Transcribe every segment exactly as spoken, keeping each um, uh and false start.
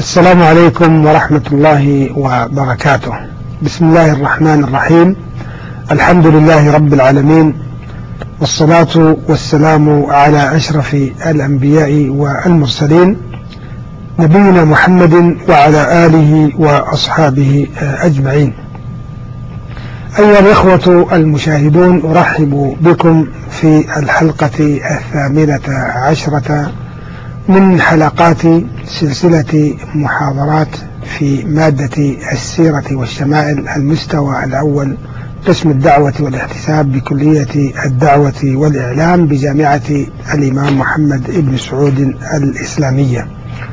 السلام عليكم ورحمة الله وبركاته. بسم الله الرحمن الرحيم. الحمد لله رب العالمين، والصلاة والسلام على أشرف الأنبياء والمرسلين نبينا محمد وعلى آله وأصحابه أجمعين. أيها الإخوة المشاهدون، أرحب بكم في الحلقة الثامنة عشرة من حلقات سلسلة محاضرات في مادة السيرة والشمائل المستوى الأول، قسم الدعوة والاحتساب بكلية الدعوة والإعلام بجامعة الإمام محمد بن سعود الإسلامية.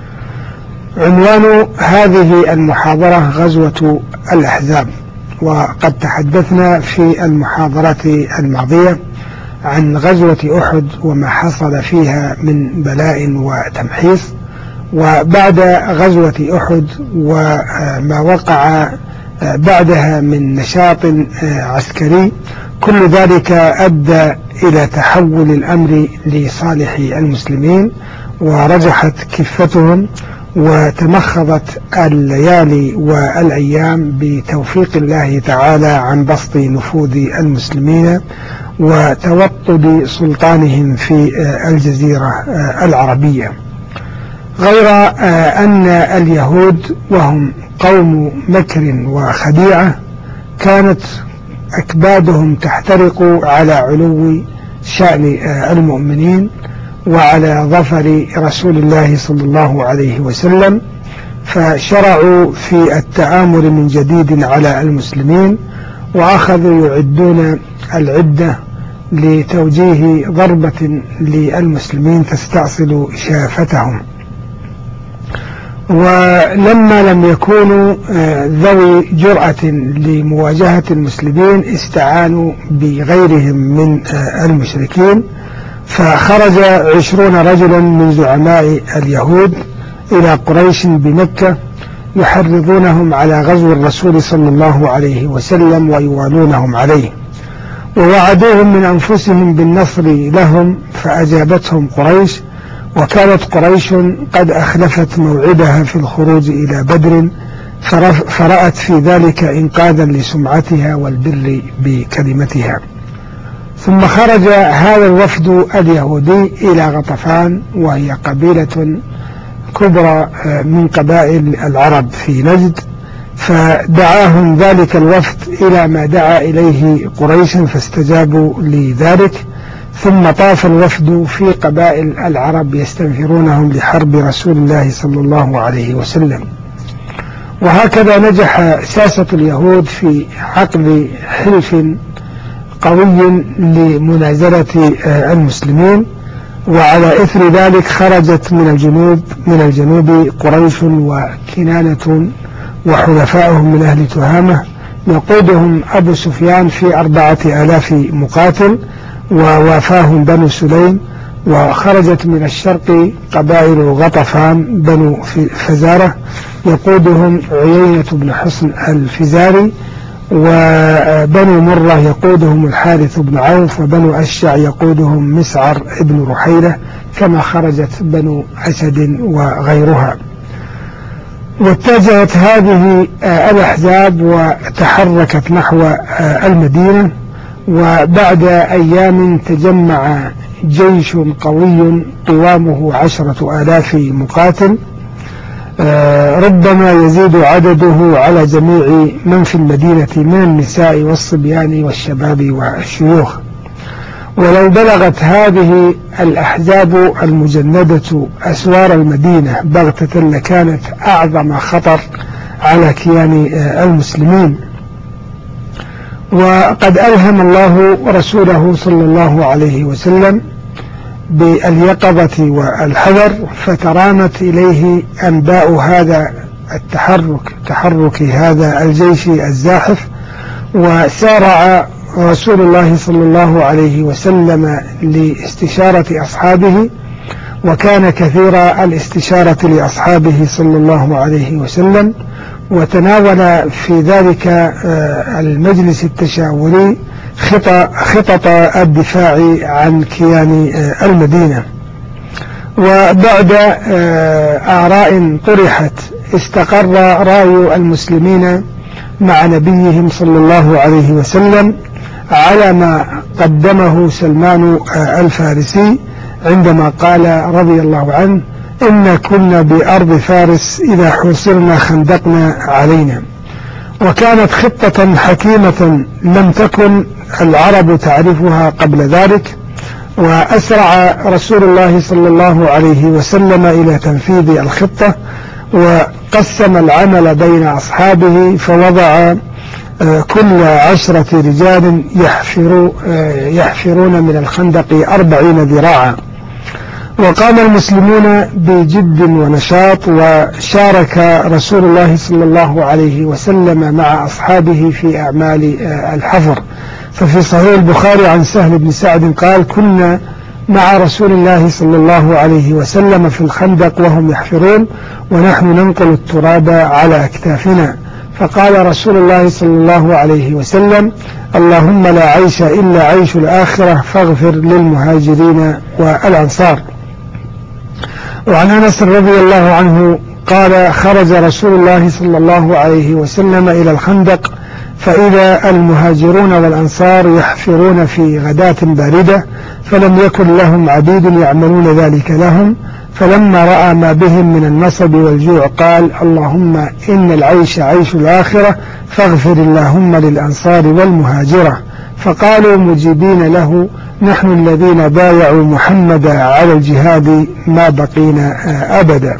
عنوان هذه المحاضرة غزوة الأحزاب، وقد تحدثنا في المحاضرة الماضية عن غزوة أحد وما حصل فيها من بلاء وتمحيص، وبعد غزوة أحد وما وقع بعدها من نشاط عسكري، كل ذلك أدى إلى تحول الأمر لصالح المسلمين، ورجحت كفتهم وتمخضت الليالي والأيام بتوفيق الله تعالى عن بسط نفوذ المسلمين وتوطد سلطانهم في الجزيرة العربية. غير أن اليهود وهم قوم مكر وخديعة كانت أكبادهم تحترق على علو شأن المؤمنين وعلى ظفر رسول الله صلى الله عليه وسلم، فشرعوا في التآمر من جديد على المسلمين، وأخذوا يعدون العدة لتوجيه ضربة للمسلمين تستأصل شافتهم. ولما لم يكونوا ذوي جرأة لمواجهة المسلمين، استعانوا بغيرهم من المشركين، فخرج عشرون رجلا من زعماء اليهود إلى قريش بمكة يحرضونهم على غزو الرسول صلى الله عليه وسلم ويوالونهم عليه، ووعدوهم من أنفسهم بالنصر لهم، فأجابتهم قريش، وكانت قريش قد أخلفت موعدها في الخروج إلى بدر، فرأت في ذلك إنقاذا لسمعتها والبر بكلمتها. ثم خرج هذا الوفد اليهودي إلى غطفان، وهي قبيلة كبرى من قبائل العرب في نجد، فدعاهم ذلك الوفد إلى ما دعا إليه قريش فاستجابوا لذلك. ثم طاف الوفد في قبائل العرب يستنفرونهم لحرب رسول الله صلى الله عليه وسلم. وهكذا نجح ساسة اليهود في عقد حلف قوي لمنازلة المسلمين، وعلى إثر ذلك خرجت من الجنوب من الجنوب قريش وكنانة وحلفائهم من أهل تهامة، يقودهم أبو سفيان في أربعة آلاف مقاتل، ووافاهم بنو سليم. وخرجت من الشرق قبائل غطفان بنو فزارة يقودهم عيينة بن حصن الفزاري، وبنو مرة يقودهم الحارث بن عوف، وبنو أشجع يقودهم مسعر ابن رحيلة، كما خرجت بنو أسد وغيرها. واتجهت هذه الأحزاب وتحركت نحو المدينة، وبعد أيام تجمع جيش قوي قوامه عشرة آلاف مقاتل، ربما يزيد عدده على جميع من في المدينة من النساء والصبيان والشباب والشيوخ. ولو بلغت هذه الأحزاب المجندة أسوار المدينة بغتة لكانت أعظم خطر على كيان المسلمين. وقد ألهم الله رسوله صلى الله عليه وسلم باليقظة والحذر، فترامت إليه أنباء هذا التحرك تحرك هذا الجيش الزاحف، وسارع رسول الله صلى الله عليه وسلم لاستشارة أصحابه، وكان كثير الاستشارة لأصحابه صلى الله عليه وسلم، وتناول في ذلك المجلس التشاوري خطط الدفاع عن كيان المدينة. وبعد آراء طرحت استقر رأي المسلمين مع نبيهم صلى الله عليه وسلم على ما قدمه سلمان الفارسي عندما قال رضي الله عنه: إن كنا بأرض فارس إذا حوصرنا خندقنا علينا. وكانت خطة حكيمة لم تكن العرب تعرفها قبل ذلك، وأسرع رسول الله صلى الله عليه وسلم إلى تنفيذ الخطة، وقسم العمل بين أصحابه، فوضع كل عشرة رجال يحفرون من الخندق أربعين ذراعا. وقام المسلمون بجد ونشاط، وشارك رسول الله صلى الله عليه وسلم مع أصحابه في أعمال الحفر. ففي صحيح البخاري عن سهل بن سعد قال: كنا مع رسول الله صلى الله عليه وسلم في الخندق وهم يحفرون ونحن ننقل التراب على أكتافنا، فقال رسول الله صلى الله عليه وسلم: اللهم لا عيش إلا عيش الآخرة فاغفر للمهاجرين والأنصار. وعن أنس رضي الله عنه قال: خرج رسول الله صلى الله عليه وسلم إلى الخندق فإذا المهاجرون والأنصار يحفرون في غداة باردة، فلم يكن لهم عبيد يعملون ذلك لهم، فلما رأى ما بهم من النصب والجوع قال: اللهم إن العيش عيش الآخرة فاغفر اللهم للأنصار والمهاجرة. فقالوا مجيبين له: نحن الذين بايعوا محمدا على الجهاد ما بقينا أبدا.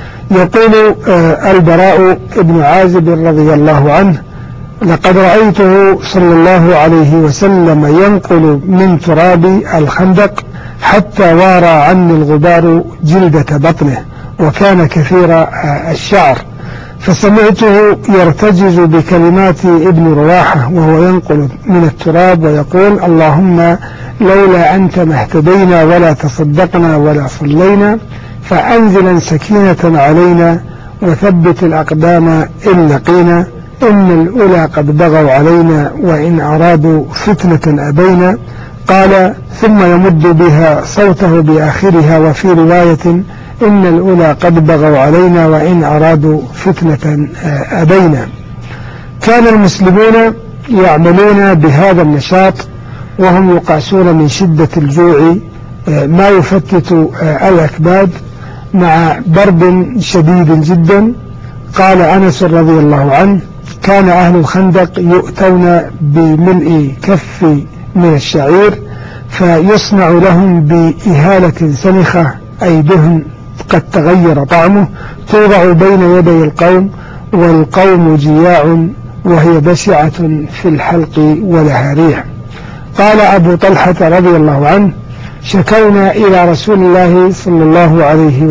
يقول البراء بن عازب رضي الله عنه: لقد رأيته صلى الله عليه وسلم ينقل من تراب الخندق حتى وارى عني الغبار جلدة بطنه، وكان كثير الشعر، فسمعته يرتجز بكلمات ابن رواحة وهو ينقل من التراب ويقول: اللهم لولا أنت ما اهتدينا ولا تصدقنا ولا صلينا، فأنزلا سكينة علينا وثبت الأقدام إن لقينا، إن الأولى قد بغوا علينا وإن أرادوا فتنة أبينا. قال: ثم يمد بها صوته بآخرها، وفي رواية: إن الأولى قد بغوا علينا وإن أرادوا فتنة أبينا. كان المسلمون يعملون بهذا النشاط وهم يقاسون من شدة الجوع ما يفتت الأكباد مع برد شديد جدا. قال أنس رضي الله عنه: كان أهل الخندق يؤتون بملء كف من الشعير فيصنع لهم بإهالة سنخة أي دهن قد تغير طعمه، توضع بين يدي القوم والقوم جياع وهي بشعة في الحلق ولها ريح. قال أبو طلحة رضي الله عنه: شكونا إلى رسول الله صلى الله عليه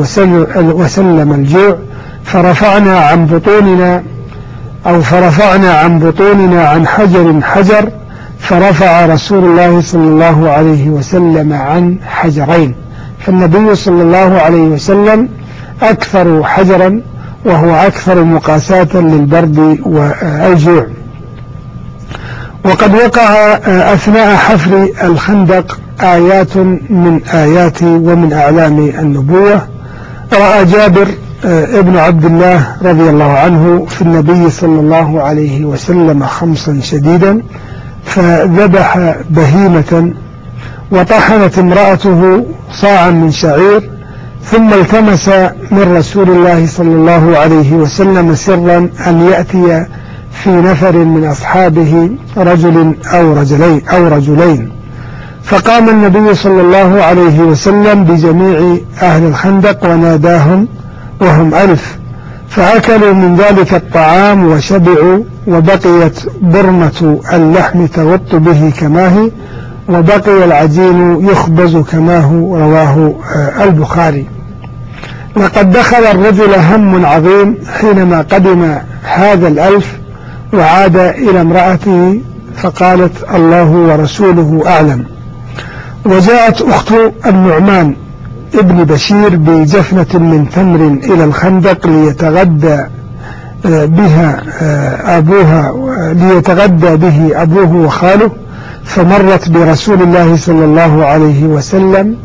وسلم الجوع فرفعنا عن بطوننا أو فرفعنا عن بطوننا عن حجر حجر، فرفع رسول الله صلى الله عليه وسلم عن حجرين. فالنبي صلى الله عليه وسلم أكثر حجرا، وهو أكثر مقاساة للبرد والجوع. وقد وقع أثناء حفر الخندق آيات من آيات ومن أعلام النبوة. رأى جابر ابن عبد الله رضي الله عنه في النبي صلى الله عليه وسلم خمسا شديدا، فذبح بهيمة وطحنت امرأته صاعا من شعير، ثم التمس من رسول الله صلى الله عليه وسلم سرا أن يأتي في نفر من أصحابه رجل أو رجلين, أو رجلين فقام النبي صلى الله عليه وسلم بجميع أهل الخندق وناداهم وهم ألف، فأكلوا من ذلك الطعام وشبعوا، وبقيت برمة اللحم تغط به كما هي، وبقي العجين يخبز كما هو. رواه البخاري. لقد دخل الرجل هم عظيم حينما قدم هذا الألف وعاد إلى امرأته فقالت: الله ورسوله أعلم. وجاءت أخت النعمان ابن بشير بجفنة من تمر إلى الخندق ليتغدى بها أبوها ليتغدى به أبوه وخاله، فمرت برسول الله صلى الله عليه وسلم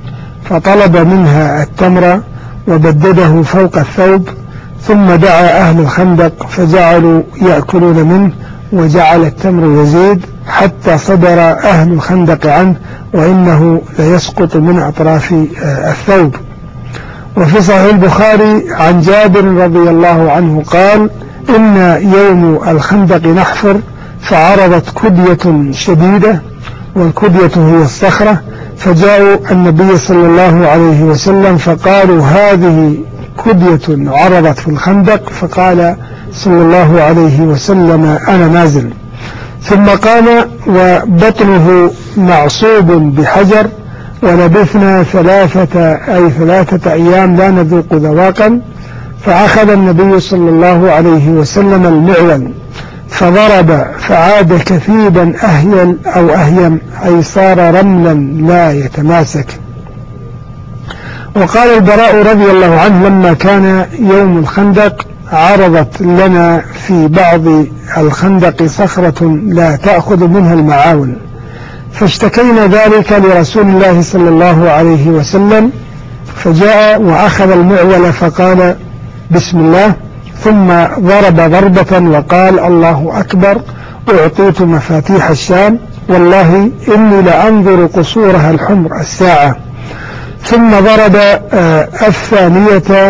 فطلب منها التمر وبدده فوق الثوب، ثم دعا أهل الخندق فجعلوا يأكلون منه، وجعل التمر يزيد حتى صدر أهل الخندق عنه، وإنه ليسقط من أطراف الثوب. وفي صحيح البخاري عن جابر رضي الله عنه قال: إن يوم الخندق نحفر فعرضت كدية شديدة، والكدية هي الصخرة، فجاءوا النبي صلى الله عليه وسلم فقالوا: هذه كدية عرضت في الخندق، فقال صلى الله عليه وسلم: أنا نازل. ثم قام وبطنه معصوب بحجر، ولبثنا ثلاثة أي ثلاثة أيام لا نذوق ذواقا، فأخذ النبي صلى الله عليه وسلم المعول فضرب فعاد كثيبا أهيل أو أهيم، أي صار رملا لا يتماسك. وقال البراء رضي الله عنه: لما كان يوم الخندق عرضت لنا في بعض الخندق صخرة لا تأخذ منها المعاون، فاشتكينا ذلك لرسول الله صلى الله عليه وسلم، فجاء وأخذ المعول فقال: بسم الله، ثم ضرب ضربة وقال: الله أكبر، أعطيت مفاتيح الشام، والله إني لأنظر قصورها الحمر الساعة. ثم ضرب الثانية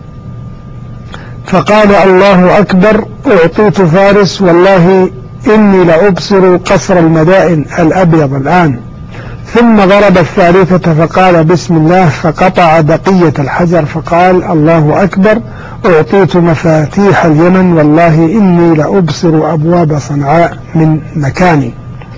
فقال: الله أكبر، أعطيت فارس، والله إني لأبصر قصر المدائن الأبيض الآن. ثم ضرب الثالثة فقال: بسم الله، فقطع بقية الحجر فقال: الله أكبر، أعطيت مفاتيح اليمن، والله إني لأبصر أبواب صنعاء من مكاني.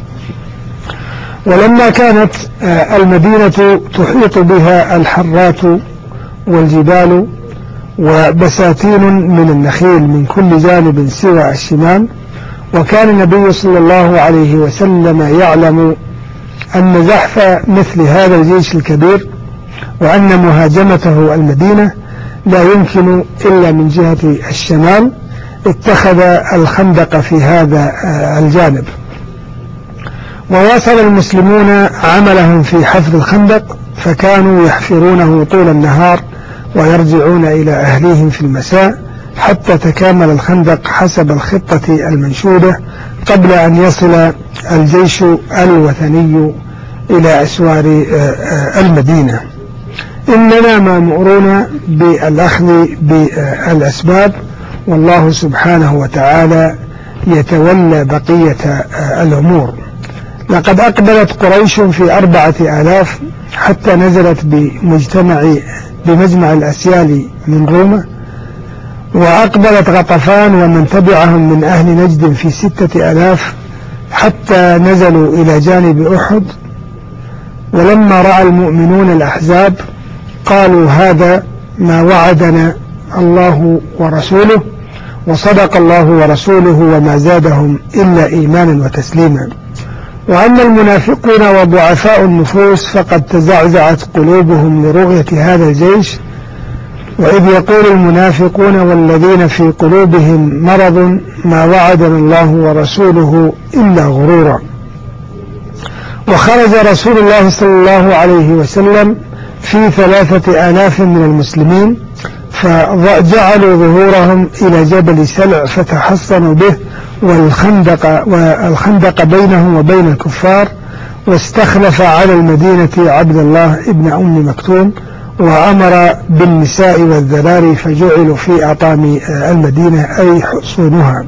ولما كانت المدينة تحيط بها الحرات والجبال وبساتين من النخيل من كل جانب سوى الشمال، وكان النبي صلى الله عليه وسلم يعلم أن زحف مثل هذا الجيش الكبير وأن مهاجمته المدينة لا يمكن إلا من جهة الشمال، اتخذ الخندق في هذا الجانب. وواصل المسلمون عملهم في حفر الخندق، فكانوا يحفرونه طول النهار ويرجعون إلى أهليهم في المساء حتى تكامل الخندق حسب الخطة المنشودة قبل أن يصل الجيش الوثني إلى أسوار المدينة. إننا مأمورون بالأخذ بالأسباب، والله سبحانه وتعالى يتولى بقية الأمور. لقد أقبلت قريش في أربعة آلاف حتى نزلت بمجتمع بمجمع الأسيال من روما، وأقبلت غطفان ومن تبعهم من أهل نجد في ستة آلاف حتى نزلوا إلى جانب أحد. ولما رأى المؤمنون الأحزاب قالوا: هذا ما وعدنا الله ورسوله، وصدق الله ورسوله، وما زادهم إلا إيمانا وتسليما. وأما المنافقون وضعفاء النفوس فقد تزعزعت قلوبهم لرؤية هذا الجيش، وإذ يقول المنافقون والذين في قلوبهم مرض ما وعدنا الله ورسوله إلا غرورا. وخرج رسول الله صلى الله عليه وسلم في ثلاثة آلاف من المسلمين، فجعلوا ظهورهم إلى جبل سلع فتحصنوا به، والخندق, والخندق بينهم وبين الكفار، واستخلف على المدينة عبد الله ابن أم مكتوم، وأمر بالنساء والذراري فجعلوا في أطام المدينة أي حصونها.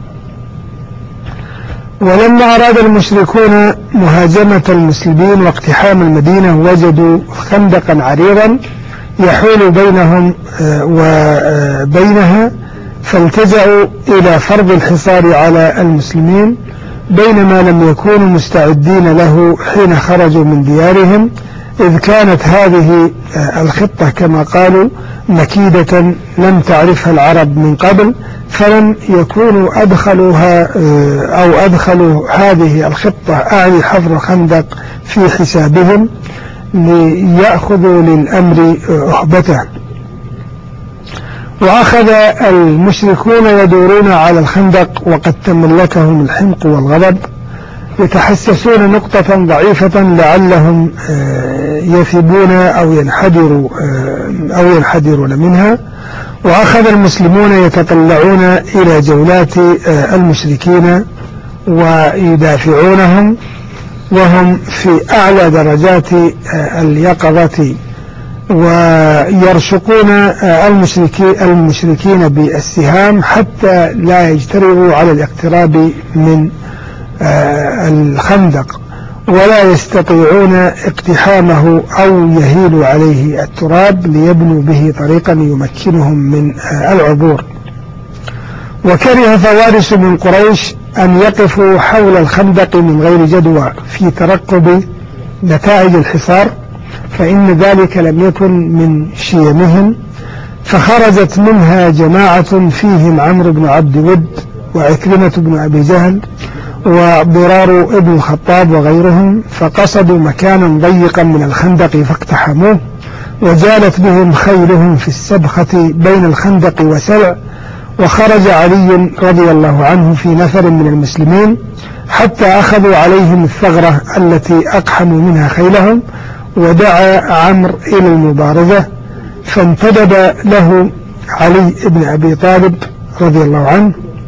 ولما أراد المشركون مهاجمة المسلمين واقتحام المدينة وجدوا خندقا عريضا يحول بينهم وبينها، فالتجأوا إلى فرض الحصار على المسلمين، بينما لم يكونوا مستعدين له حين خرجوا من ديارهم، إذ كانت هذه الخطة كما قالوا مكيدة لم تعرفها العرب من قبل، فلم يكونوا أدخلوها أو أدخلوا هذه الخطة أعني حفر الخندق في حسابهم ليأخذوا للأمر أحبته. وأخذ المشركون يدورون على الخندق وقد تملكهم الحمق والغضب يتحسسون نقطة ضعيفة لعلهم يثبون أو ينحدروا أو ينحدرون منها. وأخذ المسلمون يتطلعون إلى جولات المشركين ويدافعونهم وهم في أعلى درجات اليقظة، ويرشقون المشركين المشركين بالسهام حتى لا يجترئوا على الاقتراب من الخندق ولا يستطيعون اقتحامه أو يهيل عليه التراب ليبنوا به طريقا يمكنهم من العبور. وكره فوارس من قريش أن يقفوا حول الخندق من غير جدوى في ترقب نتائج الحصار، فإن ذلك لم يكن من شيمهم، فخرجت منها جماعة فيهم عمرو بن عبد ود وعكرمة بن أبي جهل وضرار ابن الخطاب وغيرهم، فقصدوا مكانا ضيقا من الخندق فاقتحموه، وجالت بهم خيلهم في السبخة بين الخندق وسلع. وخرج علي رضي الله عنه في نفر من المسلمين حتى أخذوا عليهم الثغرة التي أقحموا منها خيلهم، ودعا عمرو إلى المبارزة، فانتدب له علي بن أبي طالب رضي الله عنه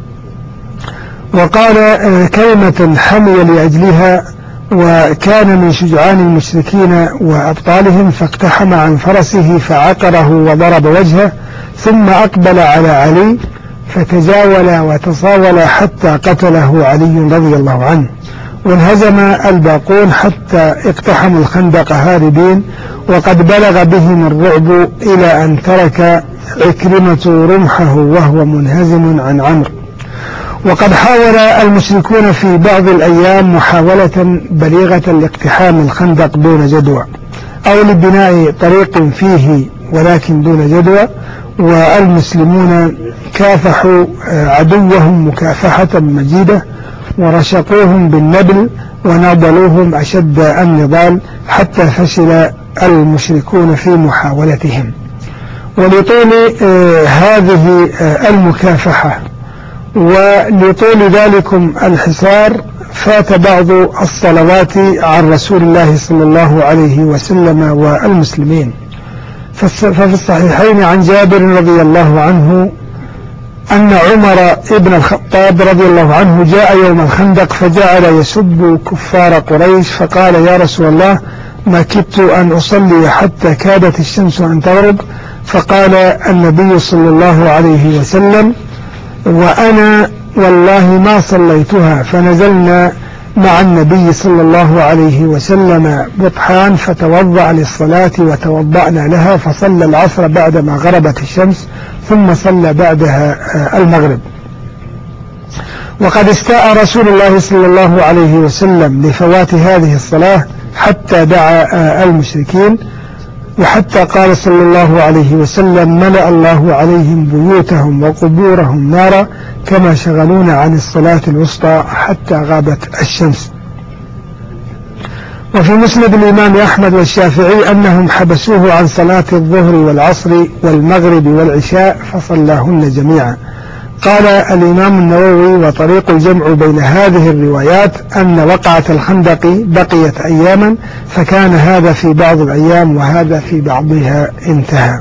وقال كلمة حمي لأجلها، وكان من شجعان المشركين وأبطالهم، فاقتحم عن فرسه فعقره وضرب وجهه، ثم أقبل على علي فتجاول وتصاول حتى قتله علي رضي الله عنه. وانهزم الباقون حتى اقتحموا الخندق هاربين، وقد بلغ بهم الرعب إلى أن ترك عكرمة رمحه وهو منهزم عن عمرو. وقد حاول المشركون في بعض الأيام محاولة بليغة لاقتحام الخندق دون جدوى أو لبناء طريق فيه ولكن دون جدوى، والمسلمون كافحوا عدوهم مكافحة مجيدة ورشقوهم بالنبل وناضلوهم أشد النضال حتى فشل المشركون في محاولتهم. ولطول هذه المكافحة ولطول ذلكم الحصار فات بعض الصلوات عن رسول الله صلى الله عليه وسلم والمسلمين. ففي الصحيحين عن جابر رضي الله عنه أن عمر ابن الخطاب رضي الله عنه جاء يوم الخندق فجعل يسب كفار قريش، فقال يا رسول الله ما كدت أن أصلي حتى كادت الشمس أن تغرب، فقال النبي صلى الله عليه وسلم وأنا والله ما صليتها، فنزلنا مع النبي صلى الله عليه وسلم بطحان فتوضأ للصلاة وتوضأنا لها، فصلى العصر بعدما غربت الشمس ثم صلى بعدها المغرب. وقد استاء رسول الله صلى الله عليه وسلم لفوات هذه الصلاة حتى دعا المشركين، وحتى قال صلى الله عليه وسلم ملأ الله عليهم بيوتهم وقبورهم نارا كما شغلون عن الصلاة الوسطى حتى غابت الشمس. وفي مسند الإمام أحمد والشافعي أنهم حبسوه عن صلاة الظهر والعصر والمغرب والعشاء فصلاهن جميعا. قال الإمام النووي وطريق الجمع بين هذه الروايات أن وقعة الخندق بقيت أياما، فكان هذا في بعض الأيام وهذا في بعضها انتهى.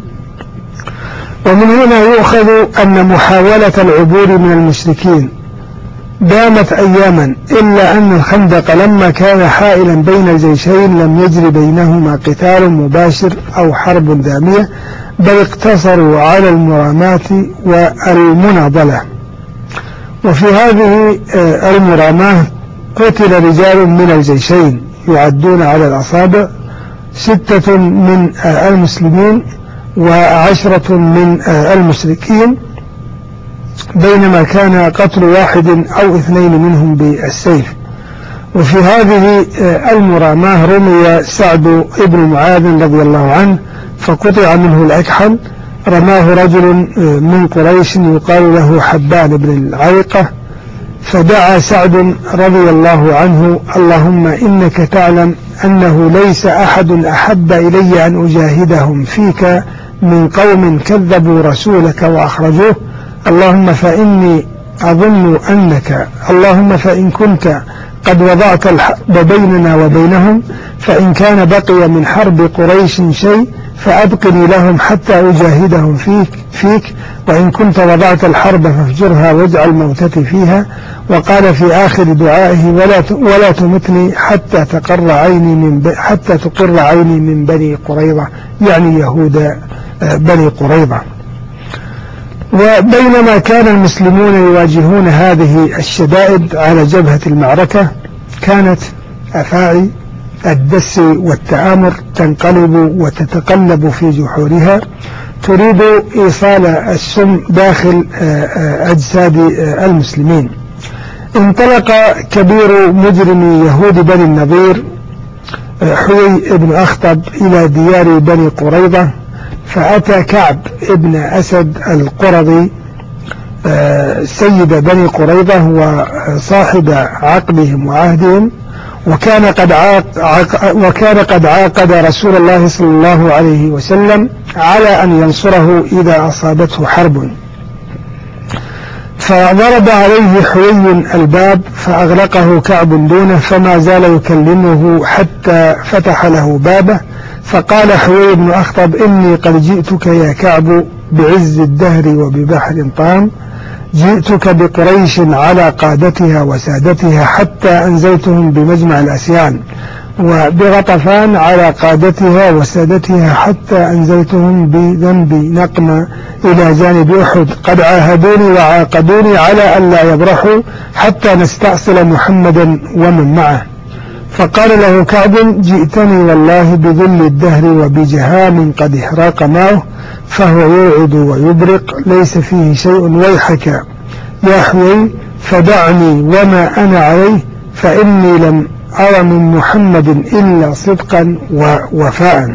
ومن هنا يؤخذ أن محاولة العبور من المشركين دامت أياما، إلا أن الخندق لما كان حائلا بين الجيشين لم يجري بينهما قتال مباشر أو حرب دامية، بل اقتصروا على المراماة والمناضلة. وفي هذه المراماة قتل رجال من الجيشين يعدون على الأصابع، ستة من المسلمين وعشرة من المشركين، بينما كان قتل واحد أو اثنين منهم بالسيف. وفي هذه المراماة رمي سعد ابن معاذ رضي الله عنه فقطع منه الأكحل، رماه رجل من قريش يقال له حبان بن العيقة، فدعا سعد رضي الله عنه اللهم إنك تعلم أنه ليس أحد أحب إلي أن أجاهدهم فيك من قوم كذبوا رسولك وأخرجوه، اللهم فإني أظن أنك اللهم فإن كنت قد وضعت الحرب بيننا وبينهم، فإن كان بقي من حرب قريش شيء فأبقني لهم حتى أجاهدهم فيك, فيك وإن كنت وضعت الحرب فافجرها واجعل موتتي فيها. وقال في آخر دعائه ولا ولا تمتني حتى تقر عيني من حتى تقر عيني من بني قريظة، يعني يهود بني قريظة. وبينما كان المسلمون يواجهون هذه الشدائد على جبهة المعركة، كانت أفاعي الدس والتآمر تنقلب وتتقلب في جحورها، تريد إيصال السم داخل أجساد المسلمين. انطلق كبير مجرم يهود بني النضير حوي بن أخطب إلى ديار بني قريظة، فأتى كعب ابن أسد القرظي سيد بني قريظة وصاحب عقدهم وعهدهم، وكان قد عاق وكان قد عاقد رسول الله صلى الله عليه وسلم على أن ينصره إذا أصابته حرب. فضرب عليه حوي الباب فأغلقه كعب دونه، فما زال يكلمه حتى فتح له بابه. فقال حوي بن أخطب إني قد جئتك يا كعب بعز الدهر وببحر طام، جئتك بقريش على قادتها وسادتها حتى أنزلتهم بمجمع الأسيان، وبغطفان على قادتها وسادتها حتى أنزلتهم بذنب نقمة إلى جانب أحد. قد عاهدوني وعاقدوني على أن لا يبرحوا حتى نستأصل محمدا ومن معه. فقال له كعب جئتني والله بذل الدهر وبجهام قد احراق معه، فهو يوعد ويبرق ليس فيه شيء، ويحك يا حوي فدعني وما أنا عليه، فإني لم أرى من محمد إلا صدقا ووفاء.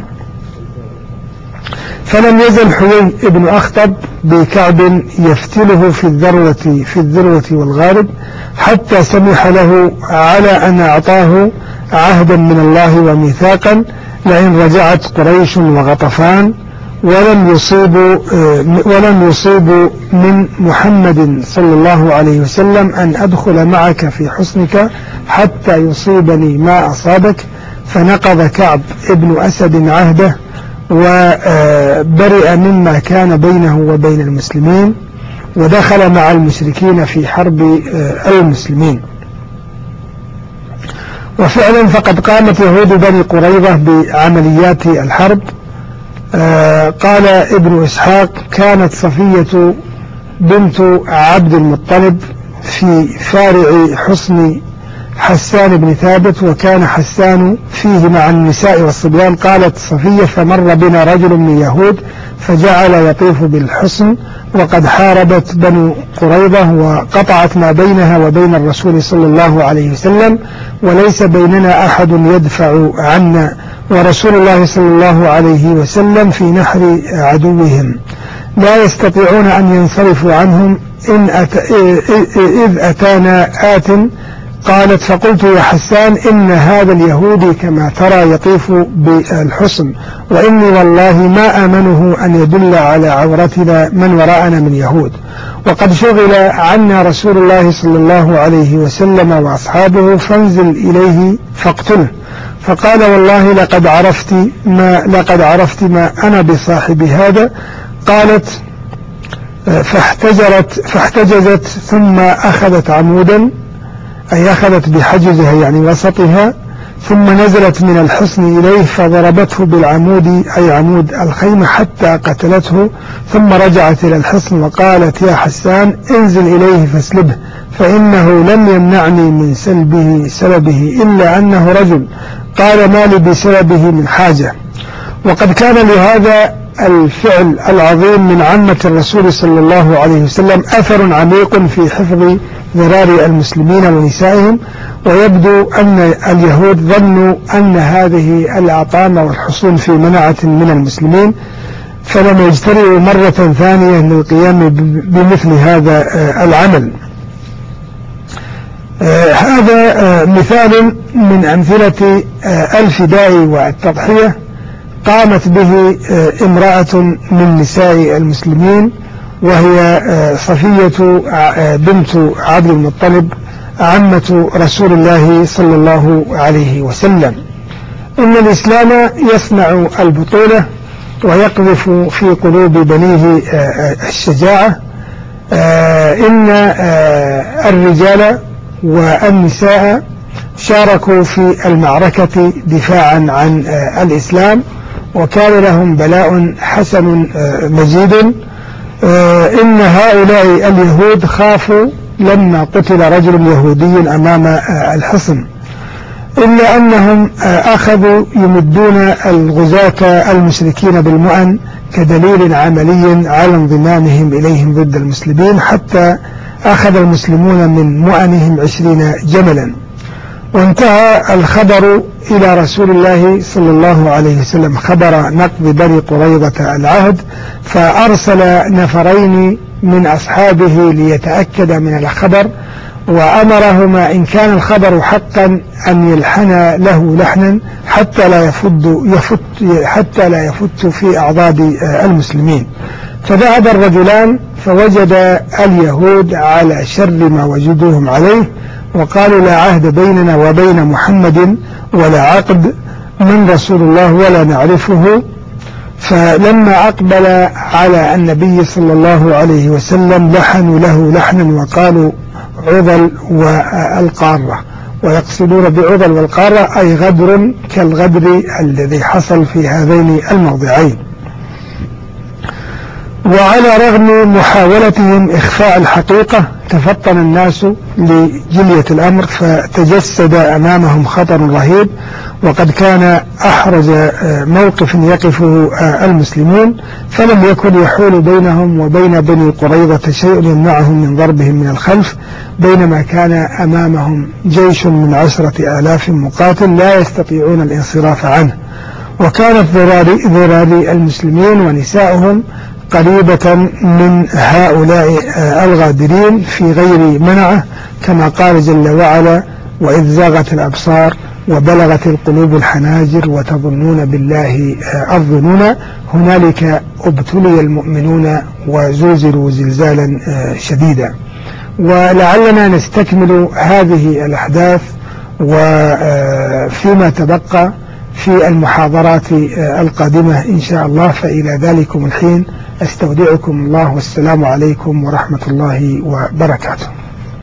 فلم يزل حوي ابن أخطب بكعب يفتله في الذروة في الذروة والغارب، حتى سمح له على أن أعطاه عهدا من الله وميثاقا لئن رجعت قريش وغطفان ولم يصيبوا ولم يصيبوا من محمد صلى الله عليه وسلم أن أدخل معك في حصنك حتى يصيبني ما أصابك. فنقض كعب ابن أسد عهده وبرئ مما كان بينه وبين المسلمين، ودخل مع المشركين في حرب المسلمين. وفعلا فقد قامت يهود بني قريظة بعمليات الحرب. قال ابن إسحاق كانت صفية بنت عبد المطلب في فارع حصن حسان بن ثابت، وكان حسان فيه مع النساء والصبيان. قالت صفية فمر بنا رجل من يهود فجعل يطيف بالحصن وقد حاربت بنو قريظة وقطعت ما بينها وبين الرسول صلى الله عليه وسلم، وليس بيننا أحد يدفع عنا، ورسول الله صلى الله عليه وسلم في نحر عدوهم لا يستطيعون أن ينصرفوا عنهم إن أت... إذ أتانا آت. قالت فقلت يا حسان إن هذا اليهودي كما ترى يطيف بالحصن، وإني والله ما آمنه أن يدل على عورتنا من وراءنا من يهود، وقد شغل عنا رسول الله صلى الله عليه وسلم وأصحابه، فانزل إليه فاقتله. فقال والله لقد عرفت ما لقد عرفت ما أنا بصاحب هذا. قالت فاحتجرت فاحتجزت ثم أخذت عمودا، أي أخذت بحجزها يعني وسطها، ثم نزلت من الحصن إليه فضربته بالعمود أي عمود الخيمة حتى قتلته، ثم رجعت إلى الحصن وقالت يا حسان انزل إليه فاسلبه، فإنه لم يمنعني من سلبه سلبه إلا أنه رجل. قال ما لي بسببه من حاجة. وقد كان لهذا الفعل العظيم من عامة الرسول صلى الله عليه وسلم أثر عميق في حفظ ذرار المسلمين ونسائهم، ويبدو أن اليهود ظنوا أن هذه الأعطام والحصون في منعة من المسلمين، فلم يجترئوا مرة ثانية للقيام بمثل هذا العمل. هذا مثال من أمثلة الفداء والتضحية قامت به امرأة من نساء المسلمين، وهي صفية بنت عبد المطلب عمة رسول الله صلى الله عليه وسلم. إن الإسلام يصنع البطولة ويقذف في قلوب بنيه الشجاعة. إن الرجال والنساء شاركوا في المعركة دفاعا عن الإسلام، وكان لهم بلاء حسن مجيد. إن هؤلاء اليهود خافوا لما قتل رجل يهودي أمام الحصن، إلا أنهم أخذوا يمدون الغزاة المشركين بالمؤن كدليل عملي على انضمامهم إليهم ضد المسلمين، حتى أخذ المسلمون من مؤنهم عشرين جملا. وانتهى الخبر إلى رسول الله صلى الله عليه وسلم، خبر نقض بني قريظة العهد، فأرسل نفرين من أصحابه ليتأكد من الخبر، وأمرهما إن كان الخبر حقا أن يلحن له لحنا حتى لا يفد يفت حتى لا يفت في أعضاد المسلمين. فذهب الرجلان فوجد اليهود على شر ما وجدوهم عليه، وقالوا لا عهد بيننا وبين محمد ولا عقد، من رسول الله ولا نعرفه. فلما أقبل على النبي صلى الله عليه وسلم لحنوا له لحنا وقالوا عضل والقارة، ويقصدون بعضل والقارة أي غدر كالغدر الذي حصل في هذين الموضعين. وعلى رغم محاولتهم إخفاء الحقيقة تفطن الناس لجلية الأمر، فتجسد أمامهم خطر رهيب، وقد كان أحرج موقف يقفه المسلمون، فلم يكن يحول بينهم وبين بني قريظة شيء يمنعهم من ضربهم من الخلف، بينما كان أمامهم جيش من عشرة آلاف مقاتل لا يستطيعون الانصراف عنه. وكانت ذراري المسلمين ونساؤهم قريبة من هؤلاء الغادرين في غير منعه، كما قال جل وعلا: وإذ زاغت الأبصار وبلغت القلوب الحناجر وتظنون بالله الظنون هنالك ابتلي المؤمنون وزلزلوا زلزالا شديدا. ولعلنا نستكمل هذه الأحداث وفيما تبقى في المحاضرات القادمة إن شاء الله. فإلى ذلكم الحين أستودعكم الله، والسلام عليكم ورحمة الله وبركاته.